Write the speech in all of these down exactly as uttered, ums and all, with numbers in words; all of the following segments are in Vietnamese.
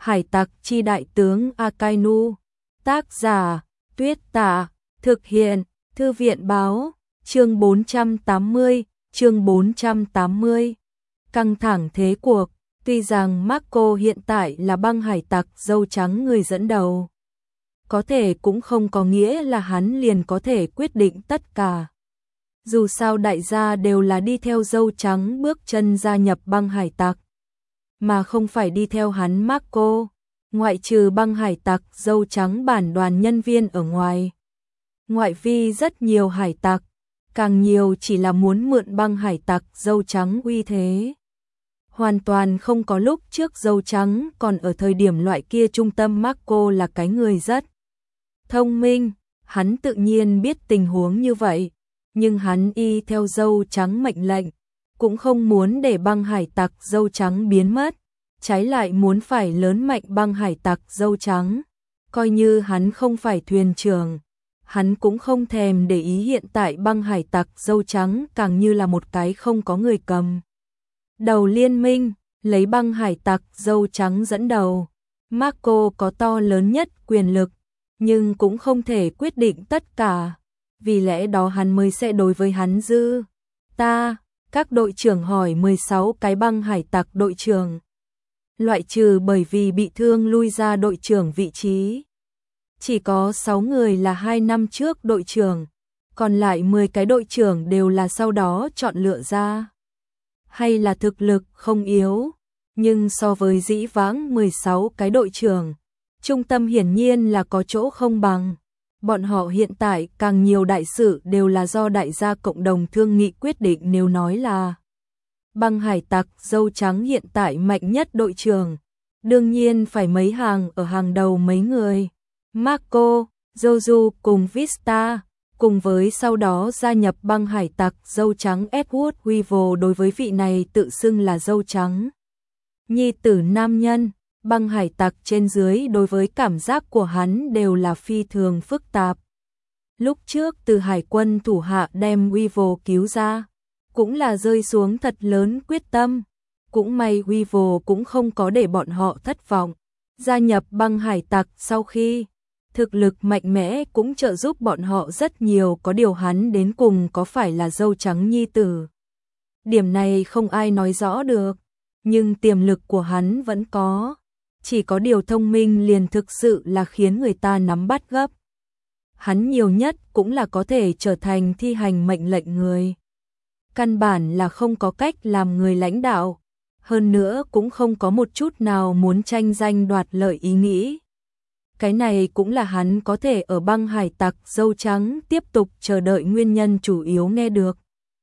Hải tặc chi đại tướng Akainu. Tác giả Tuyết Tạ. Thực hiện Thư viện Báo. Chương bốn trăm tám mươi. Chương bốn trăm tám mươi. Căng thẳng thế cuộc. Tuy rằng Marco hiện tại là băng hải tặc dâu trắng người dẫn đầu, có thể cũng không có nghĩa là hắn liền có thể quyết định tất cả. Dù sao đại gia đều là đi theo dâu trắng bước chân gia nhập băng hải tặc, mà không phải đi theo hắn Marco. Ngoại trừ băng hải tặc dâu trắng bản đoàn nhân viên ở ngoài, ngoại vi rất nhiều hải tặc, càng nhiều chỉ là muốn mượn băng hải tặc dâu trắng uy thế. Hoàn toàn không có lúc trước dâu trắng còn ở thời điểm loại kia trung tâm. Marco là cái người rất thông minh, hắn tự nhiên biết tình huống như vậy, nhưng hắn y theo dâu trắng mệnh lệnh, cũng không muốn để băng hải tặc dâu trắng biến mất, trái lại muốn phải lớn mạnh băng hải tặc dâu trắng. Coi như hắn không phải thuyền trưởng, hắn cũng không thèm để ý hiện tại băng hải tặc dâu trắng càng như là một cái không có người cầm đầu liên minh, lấy băng hải tặc dâu trắng dẫn đầu. Marco có to lớn nhất quyền lực, nhưng cũng không thể quyết định tất cả, vì lẽ đó hắn mới sẽ đối với hắn dư ta. Các đội trưởng hỏi mười sáu cái băng hải tặc đội trưởng, loại trừ bởi vì bị thương lui ra đội trưởng vị trí, chỉ có sáu người là hai năm trước đội trưởng, còn lại mười cái đội trưởng đều là sau đó chọn lựa ra, hay là thực lực không yếu, nhưng so với dĩ vãng mười sáu cái đội trưởng, trung tâm hiển nhiên là có chỗ không bằng. Bọn họ hiện tại càng nhiều đại sự đều là do đại gia cộng đồng thương nghị quyết định. Nếu nói là băng hải tặc dâu trắng hiện tại mạnh nhất đội trưởng, đương nhiên phải mấy hàng ở hàng đầu mấy người, Marco, Joju cùng Vista, cùng với sau đó gia nhập băng hải tặc dâu trắng Edward Weevil. Đối với vị này tự xưng là dâu trắng nhi tử nam nhân, băng hải tặc trên dưới đối với cảm giác của hắn đều là phi thường phức tạp. Lúc trước từ hải quân thủ hạ đem Weevil cứu ra, cũng là rơi xuống thật lớn quyết tâm, cũng may Weevil cũng không có để bọn họ thất vọng. Gia nhập băng hải tặc sau khi thực lực mạnh mẽ cũng trợ giúp bọn họ rất nhiều, có điều hắn đến cùng có phải là dâu trắng nhi tử, điểm này không ai nói rõ được, nhưng tiềm lực của hắn vẫn có, chỉ có điều thông minh liền thực sự là khiến người ta nắm bắt gấp. Hắn nhiều nhất cũng là có thể trở thành thi hành mệnh lệnh người, căn bản là không có cách làm người lãnh đạo, hơn nữa cũng không có một chút nào muốn tranh danh đoạt lợi ý nghĩ. Cái này cũng là hắn có thể ở băng hải tặc dâu trắng tiếp tục chờ đợi nguyên nhân chủ yếu. Nghe được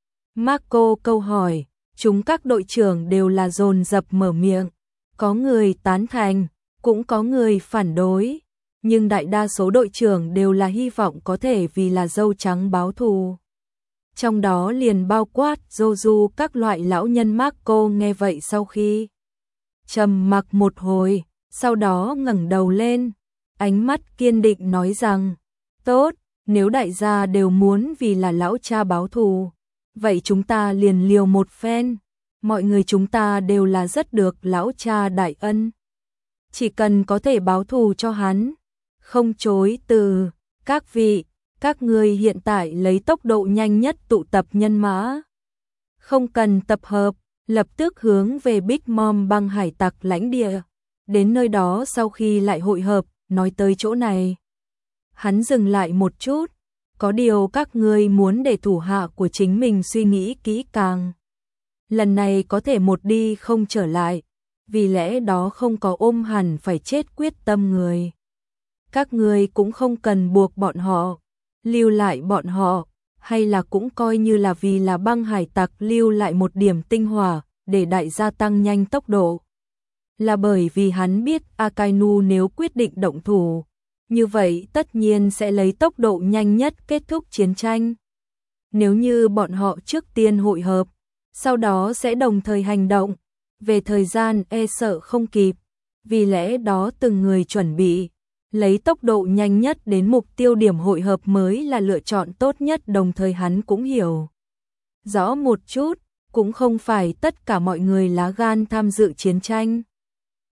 Marco câu hỏi, chúng các đội trưởng đều là dồn dập mở miệng, có người tán thành, cũng có người phản đối, nhưng đại đa số đội trưởng đều là hy vọng có thể vì là dâu trắng báo thù. Trong đó liền bao quát Joju các loại lão nhân. Marco nghe vậy sau khi trầm mặc một hồi, sau đó ngẩng đầu lên, ánh mắt kiên định nói rằng, tốt, nếu đại gia đều muốn vì là lão cha báo thù, vậy chúng ta liền liều một phen, mọi người chúng ta đều là rất được lão cha đại ân, chỉ cần có thể báo thù cho hắn, không chối từ. Các vị, các người hiện tại lấy tốc độ nhanh nhất tụ tập nhân mã, không cần tập hợp, lập tức hướng về Big Mom băng hải tặc lãnh địa, đến nơi đó sau khi lại hội hợp. Nói tới chỗ này, hắn dừng lại một chút, có điều các ngươi muốn để thủ hạ của chính mình suy nghĩ kỹ càng, lần này có thể một đi không trở lại, vì lẽ đó không có ôm hẳn phải chết quyết tâm người. Các ngươi cũng không cần buộc bọn họ, lưu lại bọn họ, hay là cũng coi như là vì là băng hải tặc lưu lại một điểm tinh hỏa, để đại gia tăng nhanh tốc độ. Là bởi vì hắn biết Akainu nếu quyết định động thủ, như vậy tất nhiên sẽ lấy tốc độ nhanh nhất kết thúc chiến tranh. Nếu như bọn họ trước tiên hội hợp, sau đó sẽ đồng thời hành động, về thời gian e sợ không kịp, vì lẽ đó từng người chuẩn bị, lấy tốc độ nhanh nhất đến mục tiêu điểm hội hợp mới là lựa chọn tốt nhất. Đồng thời hắn cũng hiểu rõ một chút, cũng không phải tất cả mọi người lá gan tham dự chiến tranh.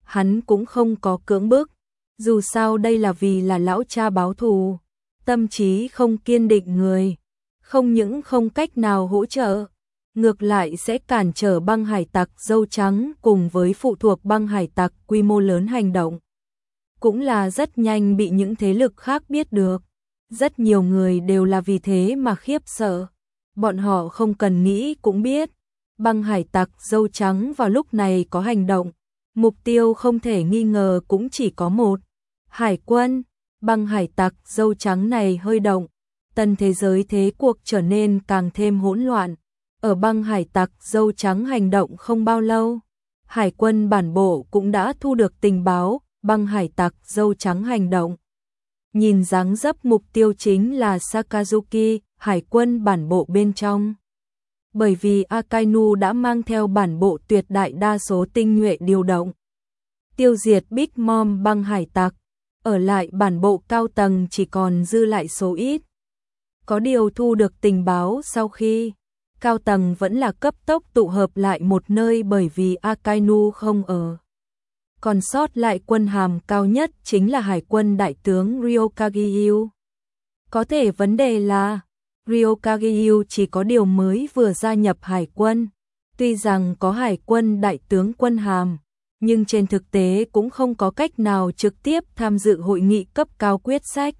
hắn cũng không có cưỡng bức, dù sao đây là vì là lão cha báo thù, tâm trí không kiên định người, không những không cách nào hỗ trợ, ngược lại sẽ cản trở băng hải tặc dâu trắng cùng với phụ thuộc băng hải tặc quy mô lớn hành động. Cũng là rất nhanh bị những thế lực khác biết được. Rất nhiều người đều là vì thế mà khiếp sợ. Bọn họ không cần nghĩ cũng biết. Băng hải tặc dâu trắng vào lúc này có hành động. Mục tiêu không thể nghi ngờ cũng chỉ có một. Hải quân. Băng hải tặc dâu trắng này hơi động. Tân thế giới thế cuộc trở nên càng thêm hỗn loạn. Ở băng hải tặc dâu trắng hành động không bao lâu. Hải quân bản bộ cũng đã thu được tình báo. Băng hải tặc dâu trắng hành động. Nhìn dáng dấp mục tiêu chính là Sakazuki, hải quân bản bộ bên trong. Bởi vì Akainu đã mang theo bản bộ tuyệt đại đa số tinh nhuệ điều động. Tiêu diệt Big Mom băng hải tặc, ở lại bản bộ cao tầng chỉ còn dư lại số ít. Có điều thu được tình báo sau khi cao tầng vẫn là cấp tốc tụ hợp lại một nơi bởi vì Akainu không ở. Còn sót lại quân hàm cao nhất chính là hải quân đại tướng Ryokagyu. Có thể vấn đề là Ryokagyu chỉ có điều mới vừa gia nhập hải quân. Tuy rằng có hải quân đại tướng quân hàm, nhưng trên thực tế cũng không có cách nào trực tiếp tham dự hội nghị cấp cao quyết sách.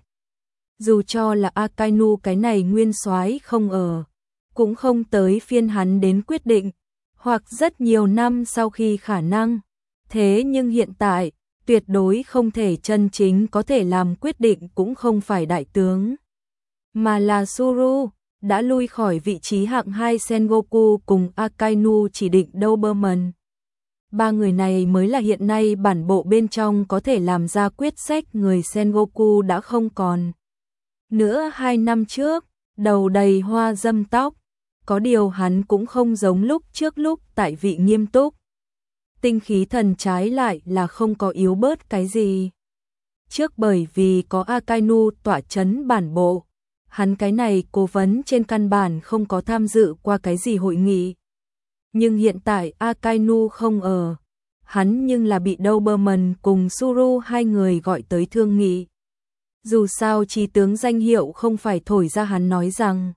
Dù cho là Akainu cái này nguyên soái không ở, cũng không tới phiên hắn đến quyết định, hoặc rất nhiều năm sau khi khả năng. Thế nhưng hiện tại, tuyệt đối không thể chân chính có thể làm quyết định cũng không phải đại tướng, mà là Suru, đã lui khỏi vị trí hạng hai Sengoku cùng Akainu chỉ định Doberman. Ba người này mới là hiện nay bản bộ bên trong có thể làm ra quyết sách, người Sengoku đã không còn. Nữa hai năm trước, đầu đầy hoa dâm tóc, có điều hắn cũng không giống lúc trước lúc tại vị nghiêm túc. Tinh khí thần trái lại là không có yếu bớt cái gì. Trước bởi vì có Akainu tỏa chấn bản bộ, hắn cái này cố vấn trên căn bản không có tham dự qua cái gì hội nghị. Nhưng hiện tại Akainu không ở, hắn nhưng là bị Doberman cùng Suru hai người gọi tới thương nghị. Dù sao chí tướng danh hiệu không phải thổi ra, hắn nói rằng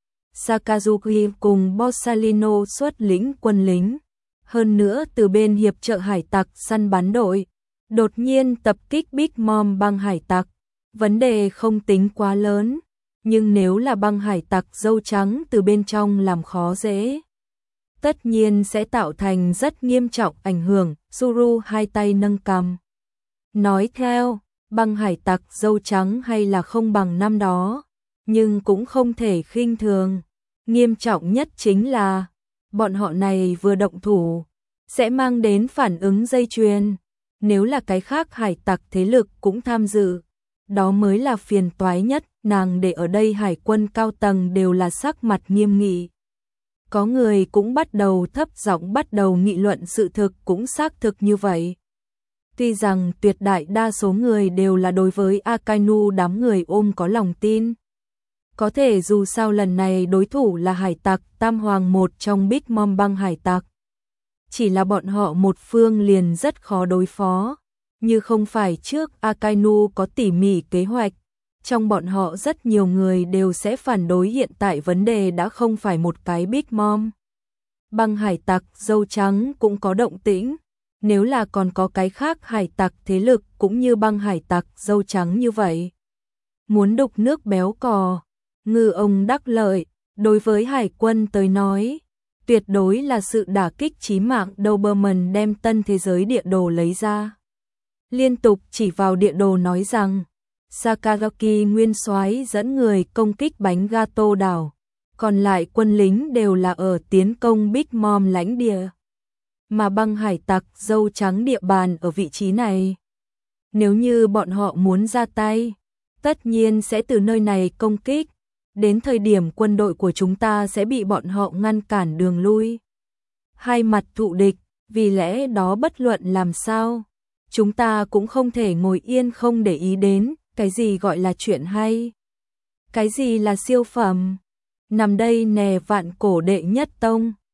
Sakazuki cùng Borsalino xuất lĩnh quân lính. Hơn nữa từ bên hiệp trợ hải tặc săn bắn đội, đột nhiên tập kích Big Mom băng hải tặc. Vấn đề không tính quá lớn, nhưng nếu là băng hải tặc dâu trắng từ bên trong làm khó dễ, tất nhiên sẽ tạo thành rất nghiêm trọng ảnh hưởng. Suru hai tay nâng cằm, nói theo, băng hải tặc dâu trắng hay là không bằng năm đó, nhưng cũng không thể khinh thường. Nghiêm trọng nhất chính là bọn họ này vừa động thủ, sẽ mang đến phản ứng dây chuyền. Nếu là cái khác hải tặc thế lực cũng tham dự, đó mới là phiền toái nhất. Nàng để ở đây hải quân cao tầng đều là sắc mặt nghiêm nghị. Có người cũng bắt đầu thấp giọng bắt đầu nghị luận, sự thực cũng xác thực như vậy. Tuy rằng tuyệt đại đa số người đều là đối với Akainu đám người ôm có lòng tin. Có thể dù sao lần này đối thủ là hải tặc Tam Hoàng, một trong Big Mom băng hải tặc. Chỉ là bọn họ một phương liền rất khó đối phó. Như không phải trước Akainu có tỉ mỉ kế hoạch, trong bọn họ rất nhiều người đều sẽ phản đối. Hiện tại vấn đề đã không phải một cái Big Mom băng hải tặc dâu trắng cũng có động tĩnh. Nếu là còn có cái khác hải tặc thế lực cũng như băng hải tặc dâu trắng như vậy, muốn đục nước béo cò, ngư ông đắc lợi, đối với hải quân tới nói, tuyệt đối là sự đả kích chí mạng. Doberman đem tân thế giới địa đồ lấy ra, liên tục chỉ vào địa đồ nói rằng Sakazaki nguyên soái dẫn người công kích bánh gato đảo, còn lại quân lính đều là ở tiến công Big Mom lãnh địa, mà băng hải tặc dâu trắng địa bàn ở vị trí này. Nếu như bọn họ muốn ra tay, tất nhiên sẽ từ nơi này công kích. Đến thời điểm quân đội của chúng ta sẽ bị bọn họ ngăn cản đường lui. Hai mặt thụ địch, vì lẽ đó bất luận làm sao, chúng ta cũng không thể ngồi yên không để ý đến cái gì gọi là chuyện hay, cái gì là siêu phẩm. Nằm đây nè, vạn cổ đệ nhất tông.